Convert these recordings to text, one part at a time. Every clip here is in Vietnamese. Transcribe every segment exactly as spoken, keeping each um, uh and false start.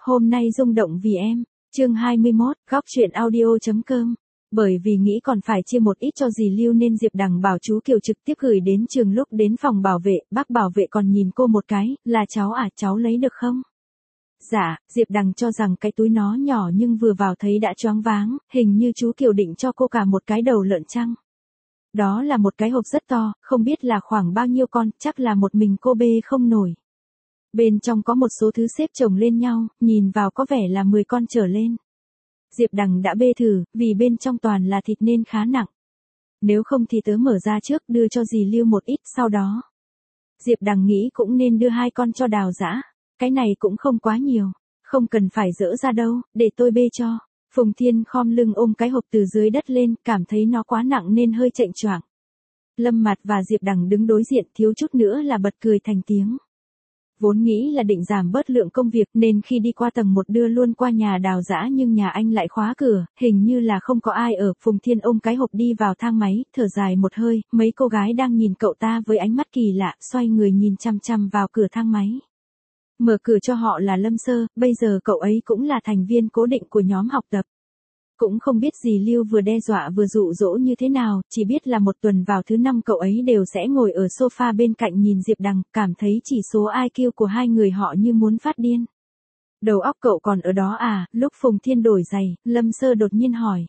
Hôm nay rung động vì em. Chương hai mươi mốt, góc truyện audio.com. Bởi vì nghĩ còn phải chia một ít cho dì Lưu nên Diệp Đằng bảo chú Kiều trực tiếp gửi đến trường. Lúc đến phòng bảo vệ, bác bảo vệ còn nhìn cô một cái, là cháu à, cháu lấy được không? Dạ, Diệp Đằng cho rằng cái túi nó nhỏ nhưng vừa vào thấy đã choáng váng, hình như chú Kiều định cho cô cả một cái đầu lợn chăng. Đó là một cái hộp rất to, không biết là khoảng bao nhiêu con, chắc là một mình cô bê không nổi. Bên trong có một số thứ xếp chồng lên nhau, nhìn vào có vẻ là mười con trở lên. Diệp Đằng đã bê thử, vì bên trong toàn là thịt nên khá nặng. Nếu không thì tớ mở ra trước đưa cho dì Lưu một ít sau đó. Diệp Đằng nghĩ cũng nên đưa hai con cho Đào Dã. Cái này cũng không quá nhiều, không cần phải dỡ ra đâu, để tôi bê cho. Phùng Thiên khom lưng ôm cái hộp từ dưới đất lên, cảm thấy nó quá nặng nên hơi chệch choạng. Lâm Mạt và Diệp Đằng đứng đối diện, thiếu chút nữa là bật cười thành tiếng. Vốn nghĩ là định giảm bớt lượng công việc nên khi đi qua tầng một đưa luôn qua nhà Đào Dã nhưng nhà anh lại khóa cửa, hình như là không có ai ở. Phùng Thiên ôm cái hộp đi vào thang máy, thở dài một hơi, mấy cô gái đang nhìn cậu ta với ánh mắt kỳ lạ, xoay người nhìn chăm chăm vào cửa thang máy. Mở cửa cho họ là Lâm Sơ, bây giờ cậu ấy cũng là thành viên cố định của nhóm học tập. Cũng không biết dì Lưu vừa đe dọa vừa dụ dỗ như thế nào, chỉ biết là một tuần vào thứ năm cậu ấy đều sẽ ngồi ở sofa bên cạnh nhìn Diệp Đằng, cảm thấy chỉ số i kiu của hai người họ như muốn phát điên. Đầu óc cậu còn ở đó à? Lúc Phùng Thiên đổi giày, Lâm Sơ đột nhiên hỏi.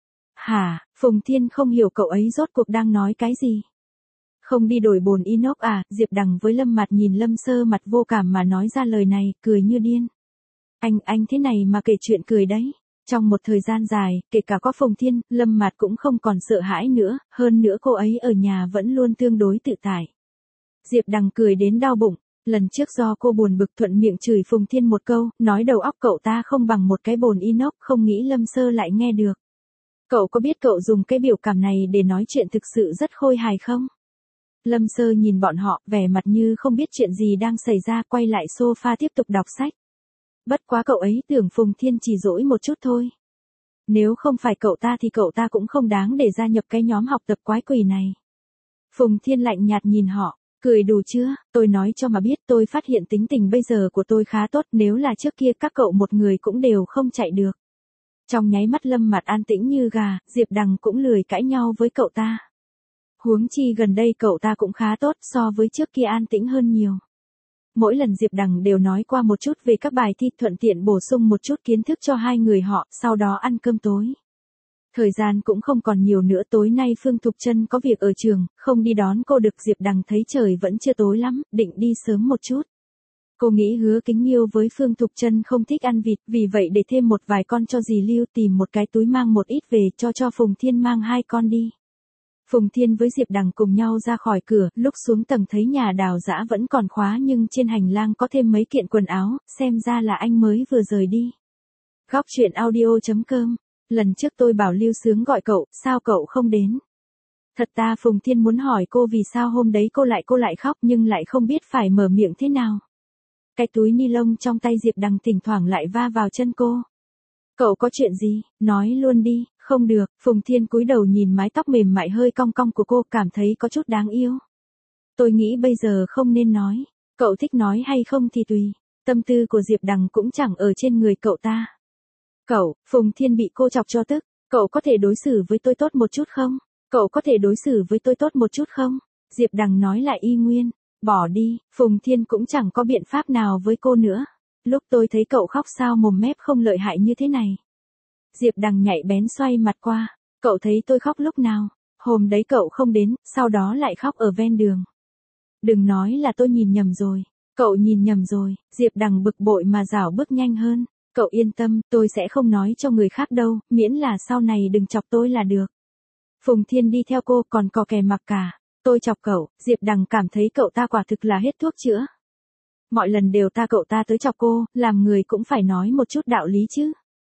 Hả? Phùng Thiên không hiểu cậu ấy rốt cuộc đang nói cái gì. Không đi đổi bồn inox à? Diệp Đằng với Lâm Mạt nhìn Lâm Sơ mặt vô cảm mà nói ra lời này, cười như điên. Anh, anh thế này mà kể chuyện cười đấy. Trong một thời gian dài, kể cả có Phùng Thiên, Lâm Mạt cũng không còn sợ hãi nữa, hơn nữa cô ấy ở nhà vẫn luôn tương đối tự tại. Diệp Đằng cười đến đau bụng, lần trước do cô buồn bực thuận miệng chửi Phùng Thiên một câu, nói đầu óc cậu ta không bằng một cái bồn inox, không nghĩ Lâm Sơ lại nghe được. Cậu có biết cậu dùng cái biểu cảm này để nói chuyện thực sự rất khôi hài không? Lâm Sơ nhìn bọn họ, vẻ mặt như không biết chuyện gì đang xảy ra, quay lại sofa tiếp tục đọc sách. Bất quá cậu ấy tưởng Phùng Thiên chỉ dỗi một chút thôi. Nếu không phải cậu ta thì cậu ta cũng không đáng để gia nhập cái nhóm học tập quái quỷ này. Phùng Thiên lạnh nhạt nhìn họ, cười đủ chưa, tôi nói cho mà biết tôi phát hiện tính tình bây giờ của tôi khá tốt, nếu là trước kia các cậu một người cũng đều không chạy được. Trong nháy mắt Lâm Mạt an tĩnh như gà, Diệp Đằng cũng lười cãi nhau với cậu ta. Huống chi gần đây cậu ta cũng khá tốt, so với trước kia an tĩnh hơn nhiều. Mỗi lần Diệp Đằng đều nói qua một chút về các bài thi, thuận tiện bổ sung một chút kiến thức cho hai người họ, sau đó ăn cơm tối. Thời gian cũng không còn nhiều nữa, tối nay Phương Thục Trân có việc ở trường, không đi đón cô được. Diệp Đằng thấy trời vẫn chưa tối lắm, định đi sớm một chút. Cô nghĩ Hứa Kính Nhiêu với Phương Thục Trân không thích ăn vịt, vì vậy để thêm một vài con cho dì Lưu, tìm một cái túi mang một ít về cho cho Phùng Thiên mang hai con đi. Phùng Thiên với Diệp Đằng cùng nhau ra khỏi cửa, lúc xuống tầng thấy nhà Đào Dã vẫn còn khóa nhưng trên hành lang có thêm mấy kiện quần áo, xem ra là anh mới vừa rời đi. Góc truyện audio.com. Lần trước tôi bảo Lưu Sướng gọi cậu, sao cậu không đến? Thật ta Phùng Thiên muốn hỏi cô vì sao hôm đấy cô lại cô lại khóc nhưng lại không biết phải mở miệng thế nào. Cái túi ni lông trong tay Diệp Đằng thỉnh thoảng lại va vào chân cô. Cậu có chuyện gì, nói luôn đi. Không được, Phùng Thiên cúi đầu nhìn mái tóc mềm mại hơi cong cong của cô, cảm thấy có chút đáng yêu. Tôi nghĩ bây giờ không nên nói, cậu thích nói hay không thì tùy, tâm tư của Diệp Đằng cũng chẳng ở trên người cậu ta. Cậu, Phùng Thiên bị cô chọc cho tức, cậu có thể đối xử với tôi tốt một chút không? Cậu có thể đối xử với tôi tốt một chút không? Diệp Đằng nói lại y nguyên, bỏ đi, Phùng Thiên cũng chẳng có biện pháp nào với cô nữa. Lúc tôi thấy cậu khóc sao mồm mép không lợi hại như thế này. Diệp Đằng nhạy bén xoay mặt qua, cậu thấy tôi khóc lúc nào? Hôm đấy cậu không đến, sau đó lại khóc ở ven đường. Đừng nói là tôi nhìn nhầm rồi, cậu nhìn nhầm rồi. Diệp Đằng bực bội mà rảo bước nhanh hơn, cậu yên tâm, tôi sẽ không nói cho người khác đâu, miễn là sau này đừng chọc tôi là được. Phùng Thiên đi theo cô còn có kè mặc cả, tôi chọc cậu. Diệp Đằng cảm thấy cậu ta quả thực là hết thuốc chữa. Mọi lần đều ta cậu ta tới chọc cô, làm người cũng phải nói một chút đạo lý chứ.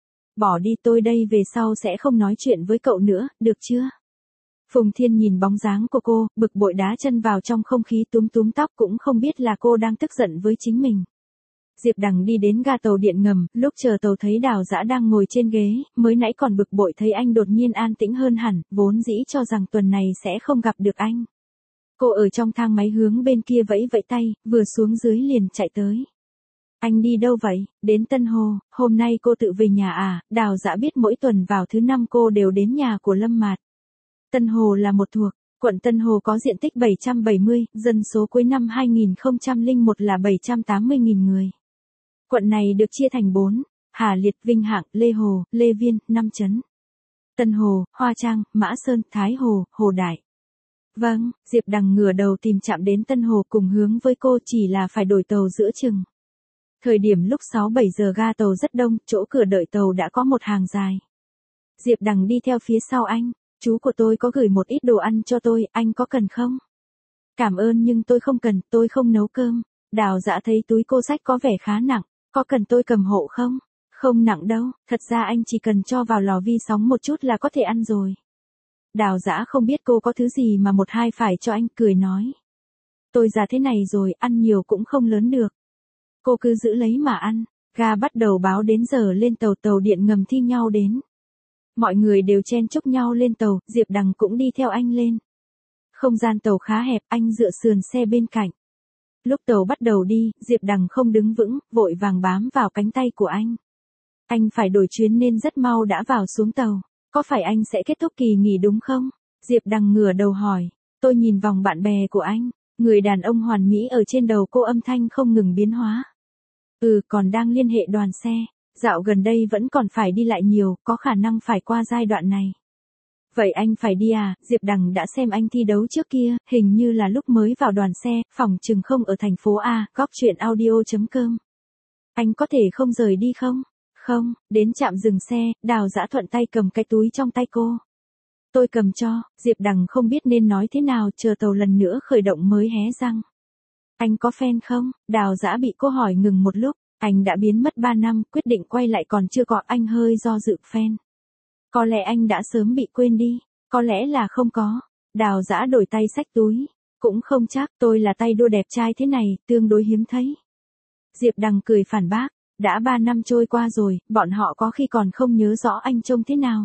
Bỏ đi, tôi đây về sau sẽ không nói chuyện với cậu nữa, được chưa? Phùng Thiên nhìn bóng dáng của cô, bực bội đá chân vào trong không khí, túm túm tóc, cũng không biết là cô đang tức giận với chính mình. Diệp Đằng đi đến ga tàu điện ngầm, lúc chờ tàu thấy Đào Dã đang ngồi trên ghế, mới nãy còn bực bội thấy anh đột nhiên an tĩnh hơn hẳn, vốn dĩ cho rằng tuần này sẽ không gặp được anh. Cô ở trong thang máy hướng bên kia vẫy vẫy tay, vừa xuống dưới liền chạy tới. Anh đi đâu vậy? Đến Tân Hồ, hôm nay cô tự về nhà à? Đào Dã biết mỗi tuần vào thứ năm cô đều đến nhà của Lâm Mạt. Tân Hồ là một thuộc, quận Tân Hồ có diện tích bảy trăm bảy mươi, dân số cuối năm hai nghìn không trăm lẻ một là bảy trăm tám mươi nghìn người. Quận này được chia thành bốn, Hà Liệt, Vinh Hạng, Lê Hồ, Lê Viên, năm trấn. Tân Hồ, Hoa Trang, Mã Sơn, Thái Hồ, Hồ Đại. Vâng, Diệp Đằng ngửa đầu tìm chạm đến Tân Hồ cùng hướng với cô, chỉ là phải đổi tàu giữa chừng. Thời điểm lúc sáu bảy giờ ga tàu rất đông, chỗ cửa đợi tàu đã có một hàng dài. Diệp Đằng đi theo phía sau anh, chú của tôi có gửi một ít đồ ăn cho tôi, anh có cần không? Cảm ơn nhưng tôi không cần, tôi không nấu cơm. Đào Dã thấy túi cô xách có vẻ khá nặng, có cần tôi cầm hộ không? Không nặng đâu, thật ra anh chỉ cần cho vào lò vi sóng một chút là có thể ăn rồi. Đào Dã không biết cô có thứ gì mà một hai phải cho anh, cười nói. Tôi già thế này rồi, ăn nhiều cũng không lớn được. Cô cứ giữ lấy mà ăn, ga bắt đầu báo đến giờ lên tàu, tàu điện ngầm thi nhau đến. Mọi người đều chen chúc nhau lên tàu, Diệp Đằng cũng đi theo anh lên. Không gian tàu khá hẹp, anh dựa sườn xe bên cạnh. Lúc tàu bắt đầu đi, Diệp Đằng không đứng vững, vội vàng bám vào cánh tay của anh. Anh phải đổi chuyến nên rất mau đã vào xuống tàu. Có phải anh sẽ kết thúc kỳ nghỉ đúng không? Diệp Đằng ngửa đầu hỏi. Tôi nhìn vòng bạn bè của anh, người đàn ông hoàn mỹ ở trên đầu cô, âm thanh không ngừng biến hóa. Ừ, còn đang liên hệ đoàn xe. Dạo gần đây vẫn còn phải đi lại nhiều, có khả năng phải qua giai đoạn này. Vậy anh phải đi à? Diệp Đằng đã xem anh thi đấu trước kia, hình như là lúc mới vào đoàn xe, phòng chừng không ở thành phố A, góc chuyện audio chấm com. Anh có thể không rời đi không? Không, đến trạm dừng xe, Đào Dã thuận tay cầm cái túi trong tay cô. Tôi cầm cho, Diệp Đằng không biết nên nói thế nào, chờ tàu lần nữa khởi động mới hé răng. Anh có fan không? Đào Dã bị cô hỏi ngừng một lúc, anh đã biến mất ba năm, quyết định quay lại còn chưa có, anh hơi do dự. Fan. Có lẽ anh đã sớm bị quên đi, có lẽ là không có. Đào Dã đổi tay xách túi, cũng không chắc, tôi là tay đua đẹp trai thế này, tương đối hiếm thấy. Diệp Đằng cười phản bác. Đã ba năm trôi qua rồi, bọn họ có khi còn không nhớ rõ anh trông thế nào.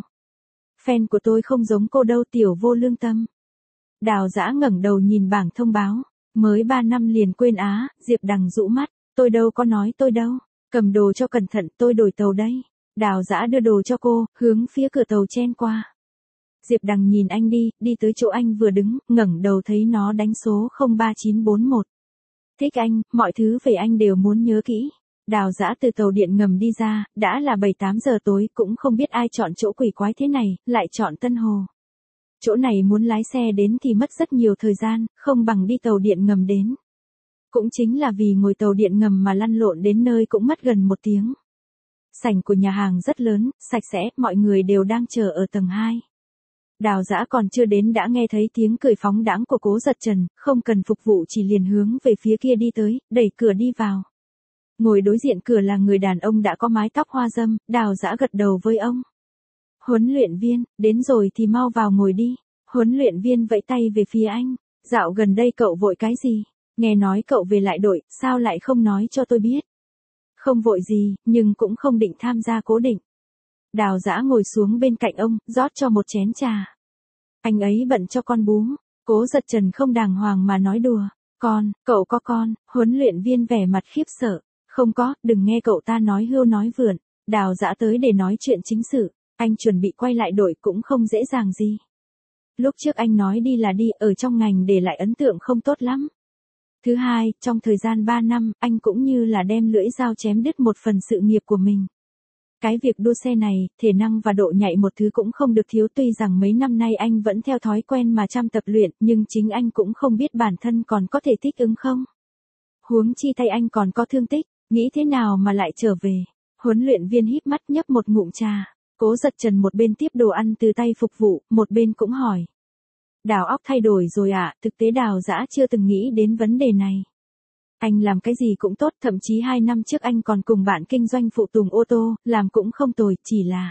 Fan của tôi không giống cô đâu, tiểu vô lương tâm. Đào Dã ngẩng đầu nhìn bảng thông báo. Mới ba năm liền quên á, Diệp Đằng rũ mắt. Tôi đâu có nói tôi đâu. Cầm đồ cho cẩn thận, tôi đổi tàu đây. Đào Dã đưa đồ cho cô, hướng phía cửa tàu chen qua. Diệp Đằng nhìn anh đi, đi tới chỗ anh vừa đứng, ngẩng đầu thấy nó đánh số không ba chín bốn một. Thích anh, mọi thứ về anh đều muốn nhớ kỹ. Đào Dã từ tàu điện ngầm đi ra, đã là bảy tám giờ tối, cũng không biết ai chọn chỗ quỷ quái thế này, lại chọn Tân Hồ. Chỗ này muốn lái xe đến thì mất rất nhiều thời gian, không bằng đi tàu điện ngầm đến. Cũng chính là vì ngồi tàu điện ngầm mà lăn lộn đến nơi cũng mất gần một tiếng. Sảnh của nhà hàng rất lớn, sạch sẽ, mọi người đều đang chờ ở tầng hai. Đào Dã còn chưa đến đã nghe thấy tiếng cười phóng đãng của Cố Giật Trần, không cần phục vụ chỉ liền hướng về phía kia đi tới, đẩy cửa đi vào. Ngồi đối diện cửa là người đàn ông đã có mái tóc hoa râm, Đào Dã gật đầu với ông. Huấn luyện viên, đến rồi thì mau vào ngồi đi. Huấn luyện viên vẫy tay về phía anh. Dạo gần đây cậu vội cái gì? Nghe nói cậu về lại đội, sao lại không nói cho tôi biết? Không vội gì, nhưng cũng không định tham gia cố định. Đào Dã ngồi xuống bên cạnh ông, rót cho một chén trà. Anh ấy bận cho con bú. Cố Giật Trần không đàng hoàng mà nói đùa. Con, cậu có con? Huấn luyện viên vẻ mặt khiếp sợ. Không có, đừng nghe cậu ta nói hưu nói vượn. Đào Dã tới để nói chuyện chính sự. Anh chuẩn bị quay lại đội cũng không dễ dàng gì. Lúc trước anh nói đi là đi, ở trong ngành để lại ấn tượng không tốt lắm. Thứ hai, trong thời gian ba năm, anh cũng như là đem lưỡi dao chém đứt một phần sự nghiệp của mình. Cái việc đua xe này, thể năng và độ nhạy một thứ cũng không được thiếu, tuy rằng mấy năm nay anh vẫn theo thói quen mà chăm tập luyện, nhưng chính anh cũng không biết bản thân còn có thể thích ứng không. Huống chi tay anh còn có thương tích, nghĩ thế nào mà lại trở về. Huấn luyện viên híp mắt nhấp một ngụm trà. Cố Giật Trần một bên tiếp đồ ăn từ tay phục vụ, một bên cũng hỏi. Đào óc thay đổi rồi ạ, à? Thực tế Đào Dã chưa từng nghĩ đến vấn đề này. Anh làm cái gì cũng tốt, thậm chí hai năm trước anh còn cùng bạn kinh doanh phụ tùng ô tô, làm cũng không tồi, chỉ là...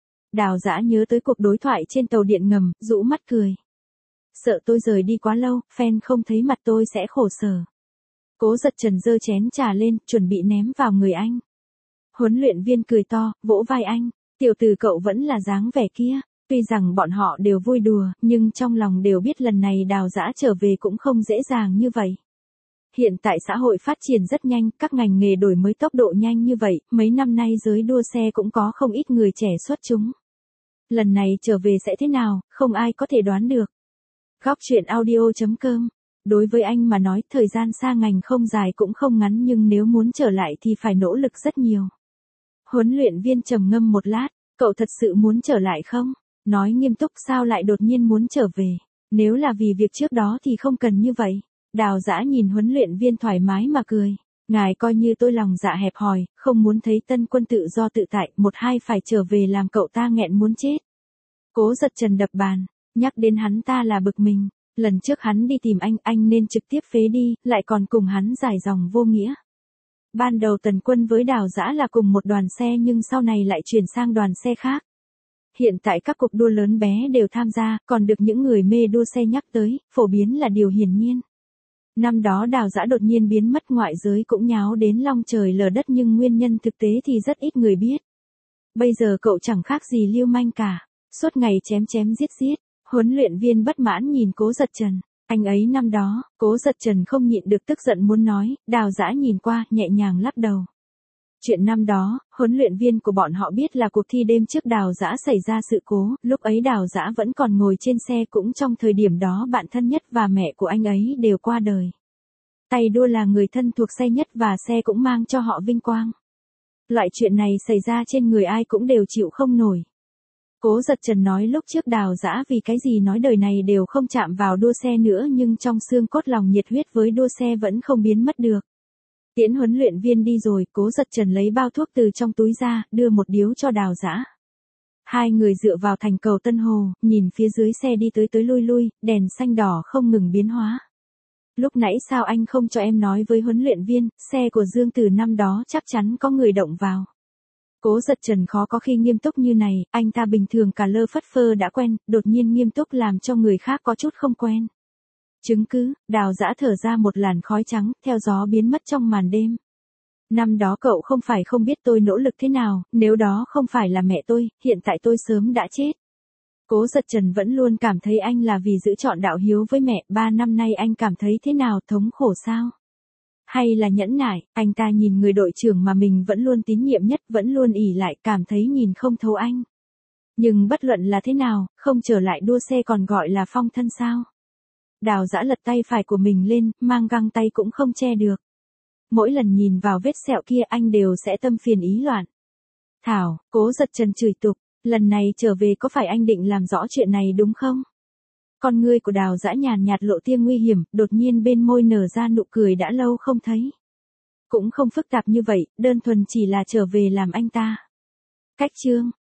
Đào Dã nhớ tới cuộc đối thoại trên tàu điện ngầm, rũ mắt cười. Sợ tôi rời đi quá lâu, fan không thấy mặt tôi sẽ khổ sở. Cố Giật Trần giơ chén trà lên, chuẩn bị ném vào người anh. Huấn luyện viên cười to, vỗ vai anh. Tiểu tử cậu vẫn là dáng vẻ kia. Tuy rằng bọn họ đều vui đùa, nhưng trong lòng đều biết lần này Đào Dã trở về cũng không dễ dàng như vậy. Hiện tại xã hội phát triển rất nhanh, các ngành nghề đổi mới tốc độ nhanh như vậy, mấy năm nay giới đua xe cũng có không ít người trẻ xuất chúng. Lần này trở về sẽ thế nào, không ai có thể đoán được. Góc truyện audio chấm com. Đối với anh mà nói, thời gian xa ngành không dài cũng không ngắn, nhưng nếu muốn trở lại thì phải nỗ lực rất nhiều. Huấn luyện viên trầm ngâm một lát, cậu thật sự muốn trở lại không? Nói nghiêm túc, sao lại đột nhiên muốn trở về? Nếu là vì việc trước đó thì không cần như vậy. Đào Dã nhìn huấn luyện viên thoải mái mà cười. Ngài coi như tôi lòng dạ hẹp hòi, không muốn thấy Tân Quân tự do tự tại, một hai phải trở về làm cậu ta nghẹn muốn chết. Cố Giật Trần đập bàn, nhắc đến hắn ta là bực mình. Lần trước hắn đi tìm anh, anh nên trực tiếp phế đi, lại còn cùng hắn dài dòng vô nghĩa. Ban đầu Tần Quân với Đào Dã là cùng một đoàn xe nhưng sau này lại chuyển sang đoàn xe khác. Hiện tại các cuộc đua lớn bé đều tham gia, còn được những người mê đua xe nhắc tới, phổ biến là điều hiển nhiên. Năm đó Đào Dã đột nhiên biến mất, ngoại giới cũng nháo đến long trời lở đất, nhưng nguyên nhân thực tế thì rất ít người biết. Bây giờ cậu chẳng khác gì lưu manh cả, suốt ngày chém chém giết giết. Huấn luyện viên bất mãn nhìn Cố Giật Trần. Anh ấy năm đó, Cố Giật Trần không nhịn được tức giận muốn nói, Đào Dã nhìn qua, nhẹ nhàng lắc đầu. Chuyện năm đó, huấn luyện viên của bọn họ biết là cuộc thi đêm trước Đào Dã xảy ra sự cố, lúc ấy Đào Dã vẫn còn ngồi trên xe, cũng trong thời điểm đó bạn thân nhất và mẹ của anh ấy đều qua đời. Tay đua là người thân thuộc xe nhất và xe cũng mang cho họ vinh quang. Loại chuyện này xảy ra trên người ai cũng đều chịu không nổi. Cố Giật Trần nói lúc trước Đào Dã vì cái gì nói đời này đều không chạm vào đua xe nữa, nhưng trong xương cốt lòng nhiệt huyết với đua xe vẫn không biến mất được. Tiễn huấn luyện viên đi rồi, Cố Giật Trần lấy bao thuốc từ trong túi ra, đưa một điếu cho Đào Dã. Hai người dựa vào thành cầu Tân Hồ, nhìn phía dưới xe đi tới tới lui lui, đèn xanh đỏ không ngừng biến hóa. Lúc nãy sao anh không cho em nói với huấn luyện viên, xe của Dương Từ năm đó chắc chắn có người động vào. Cố Giật Trần khó có khi nghiêm túc như này, anh ta bình thường cả lơ phất phơ đã quen, đột nhiên nghiêm túc làm cho người khác có chút không quen. Chứng cứ, Đào Dã thở ra một làn khói trắng, theo gió biến mất trong màn đêm. Năm đó cậu không phải không biết tôi nỗ lực thế nào, nếu đó không phải là mẹ tôi, hiện tại tôi sớm đã chết. Cố Giật Trần vẫn luôn cảm thấy anh là vì giữ trọn đạo hiếu với mẹ, ba năm nay anh cảm thấy thế nào, thống khổ sao? Hay là nhẫn nại, anh ta nhìn người đội trưởng mà mình vẫn luôn tín nhiệm nhất, vẫn luôn ỷ lại, cảm thấy nhìn không thấu anh. Nhưng bất luận là thế nào, không trở lại đua xe còn gọi là phong thân sao? Đào Dã lật tay phải của mình lên, mang găng tay cũng không che được. Mỗi lần nhìn vào vết sẹo kia anh đều sẽ tâm phiền ý loạn. Thảo, Cố Giật Trần chửi tục, lần này trở về có phải anh định làm rõ chuyện này đúng không? Con ngươi của Đào Dã nhàn nhạt lộ tia nguy hiểm, đột nhiên bên môi nở ra nụ cười đã lâu không thấy. Cũng không phức tạp như vậy, đơn thuần chỉ là trở về làm anh ta. Cách chương.